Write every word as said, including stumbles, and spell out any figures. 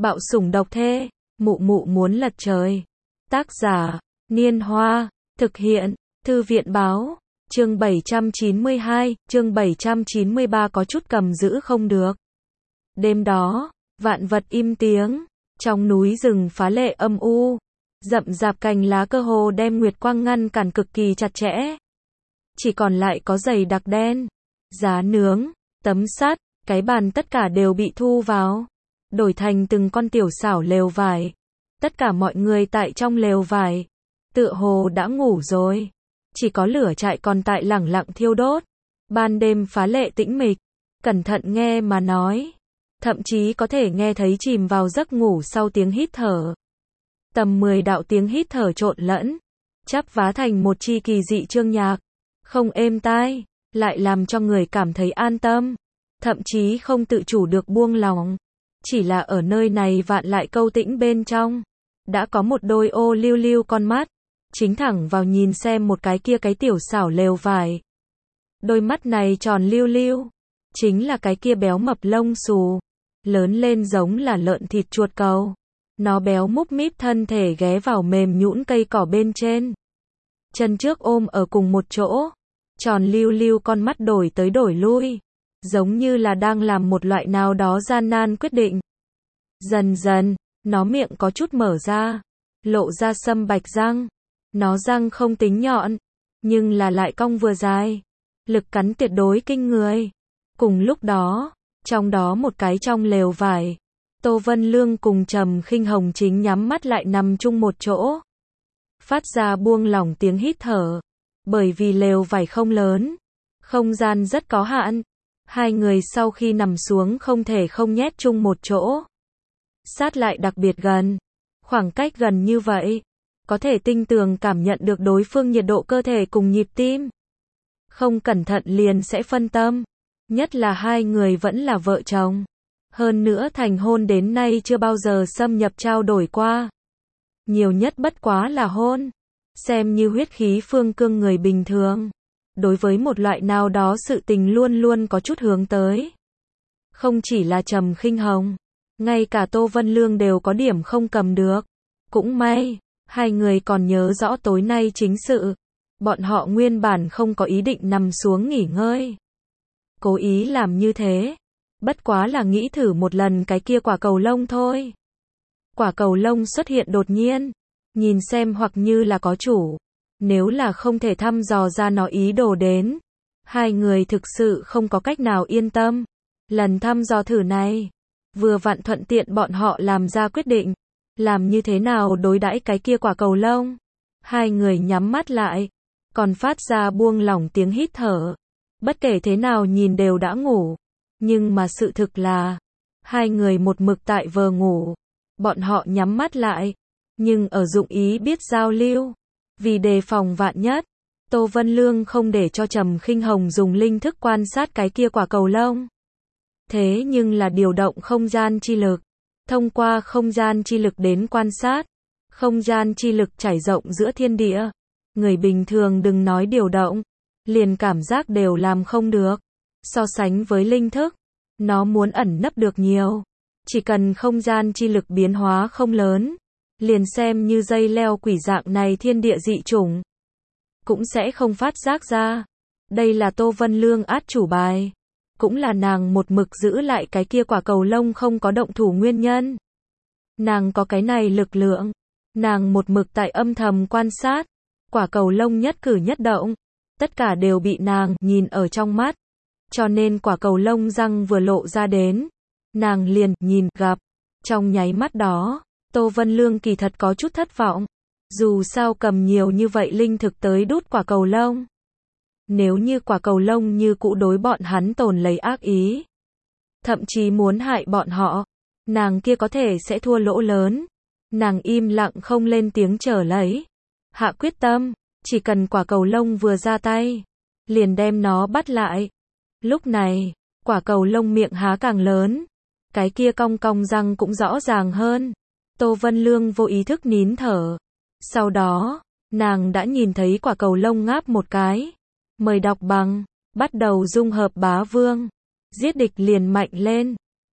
Bạo sủng độc thê, mụ mụ muốn lật trời. Tác giả, Niên Hoa, thực hiện, Thư viện Báo, chương bảy trăm chín mươi hai, chương bảy trăm chín mươi ba có chút cầm giữ không được. Đêm đó, vạn vật im tiếng, trong núi rừng phá lệ âm u, rậm rạp cành lá cơ hồ đem nguyệt quang ngăn cản cực kỳ chặt chẽ. Chỉ còn lại có dày đặc đen, giá nướng, tấm sắt, cái bàn tất cả đều bị thu vào, đổi thành từng con tiểu xảo lều vải. Tất cả mọi người tại trong lều vải, tựa hồ đã ngủ rồi. Chỉ có lửa trại còn tại lẳng lặng thiêu đốt. Ban đêm phá lệ tĩnh mịch, cẩn thận nghe mà nói. Thậm chí có thể nghe thấy chìm vào giấc ngủ sau tiếng hít thở. Tầm mười đạo tiếng hít thở trộn lẫn, chắp vá thành một chi kỳ dị chương nhạc. Không êm tai, lại làm cho người cảm thấy an tâm. Thậm chí không tự chủ được buông lòng. Chỉ là ở nơi này vạn lại câu tĩnh bên trong, đã có một đôi ô liu liu con mắt, chính thẳng vào nhìn xem một cái kia cái tiểu xảo lều vải. Đôi mắt này tròn liu liu, chính là cái kia béo mập lông xù, lớn lên giống là lợn thịt chuột cầu. Nó béo múp míp thân thể ghé vào mềm nhũn cây cỏ bên trên. Chân trước ôm ở cùng một chỗ, tròn liu liu con mắt đổi tới đổi lui, giống như là đang làm một loại nào đó gian nan quyết định. Dần dần, nó miệng có chút mở ra, lộ ra sâm bạch răng. Nó răng không tính nhọn, nhưng là lại cong vừa dài. Lực cắn tuyệt đối kinh người. Cùng lúc đó, trong đó một cái trong lều vải, Tô Vân Lương cùng Trầm Khinh Hồng chính nhắm mắt lại nằm chung một chỗ. Phát ra buông lỏng tiếng hít thở. Bởi vì lều vải không lớn, không gian rất có hạn. Hai người sau khi nằm xuống không thể không nhét chung một chỗ. Sát lại đặc biệt gần. Khoảng cách gần như vậy, có thể tinh tường cảm nhận được đối phương nhiệt độ cơ thể cùng nhịp tim. Không cẩn thận liền sẽ phân tâm. Nhất là hai người vẫn là vợ chồng. Hơn nữa thành hôn đến nay chưa bao giờ xâm nhập trao đổi qua. Nhiều nhất bất quá là hôn. Xem như huyết khí phương cương người bình thường. Đối với một loại nào đó sự tình luôn luôn có chút hướng tới. Không chỉ là Trầm Khinh Hồng, ngay cả Tô Vân Lương đều có điểm không cầm được. Cũng may, hai người còn nhớ rõ tối nay chính sự. Bọn họ nguyên bản không có ý định nằm xuống nghỉ ngơi. Cố ý làm như thế, bất quá là nghĩ thử một lần cái kia quả cầu lông thôi. Quả cầu lông xuất hiện đột nhiên, nhìn xem hoặc như là có chủ. Nếu là không thể thăm dò ra nó ý đồ đến, hai người thực sự không có cách nào yên tâm. Lần thăm dò thử này, vừa vặn thuận tiện bọn họ làm ra quyết định, làm như thế nào đối đãi cái kia quả cầu lông. Hai người nhắm mắt lại, còn phát ra buông lỏng tiếng hít thở. Bất kể thế nào nhìn đều đã ngủ, nhưng mà sự thực là, hai người một mực tại vờ ngủ. Bọn họ nhắm mắt lại, nhưng ở dụng ý biết giao lưu. Vì đề phòng vạn nhất, Tô Vân Lương không để cho Trầm Khinh Hồng dùng linh thức quan sát cái kia quả cầu lông. Thế nhưng là điều động không gian chi lực, thông qua không gian chi lực đến quan sát. Không gian chi lực trải rộng giữa thiên địa. Người bình thường đừng nói điều động, liền cảm giác đều làm không được. So sánh với linh thức, nó muốn ẩn nấp được nhiều. Chỉ cần không gian chi lực biến hóa không lớn, liền xem như dây leo quỷ dạng này thiên địa dị chủng, cũng sẽ không phát giác ra. Đây là Tô Vân Lương át chủ bài. Cũng là nàng một mực giữ lại cái kia quả cầu lông không có động thủ nguyên nhân. Nàng có cái này lực lượng. Nàng một mực tại âm thầm quan sát. Quả cầu lông nhất cử nhất động, tất cả đều bị nàng nhìn ở trong mắt. Cho nên quả cầu lông răng vừa lộ ra đến, nàng liền nhìn gặp. Trong nháy mắt đó, Tô Vân Lương kỳ thật có chút thất vọng. Dù sao cầm nhiều như vậy linh thực tới đút quả cầu lông. Nếu như quả cầu lông như cũ đối bọn hắn tồn lấy ác ý, thậm chí muốn hại bọn họ, nàng kia có thể sẽ thua lỗ lớn. Nàng im lặng không lên tiếng trở lấy. Hạ quyết tâm, chỉ cần quả cầu lông vừa ra tay, liền đem nó bắt lại. Lúc này, quả cầu lông miệng há càng lớn, cái kia cong cong răng cũng rõ ràng hơn. Tô Vân Lương vô ý thức nín thở. Sau đó, nàng đã nhìn thấy quả cầu lông ngáp một cái. Mời đọc bằng, bắt đầu dung hợp bá vương. Giết địch liền mạnh lên.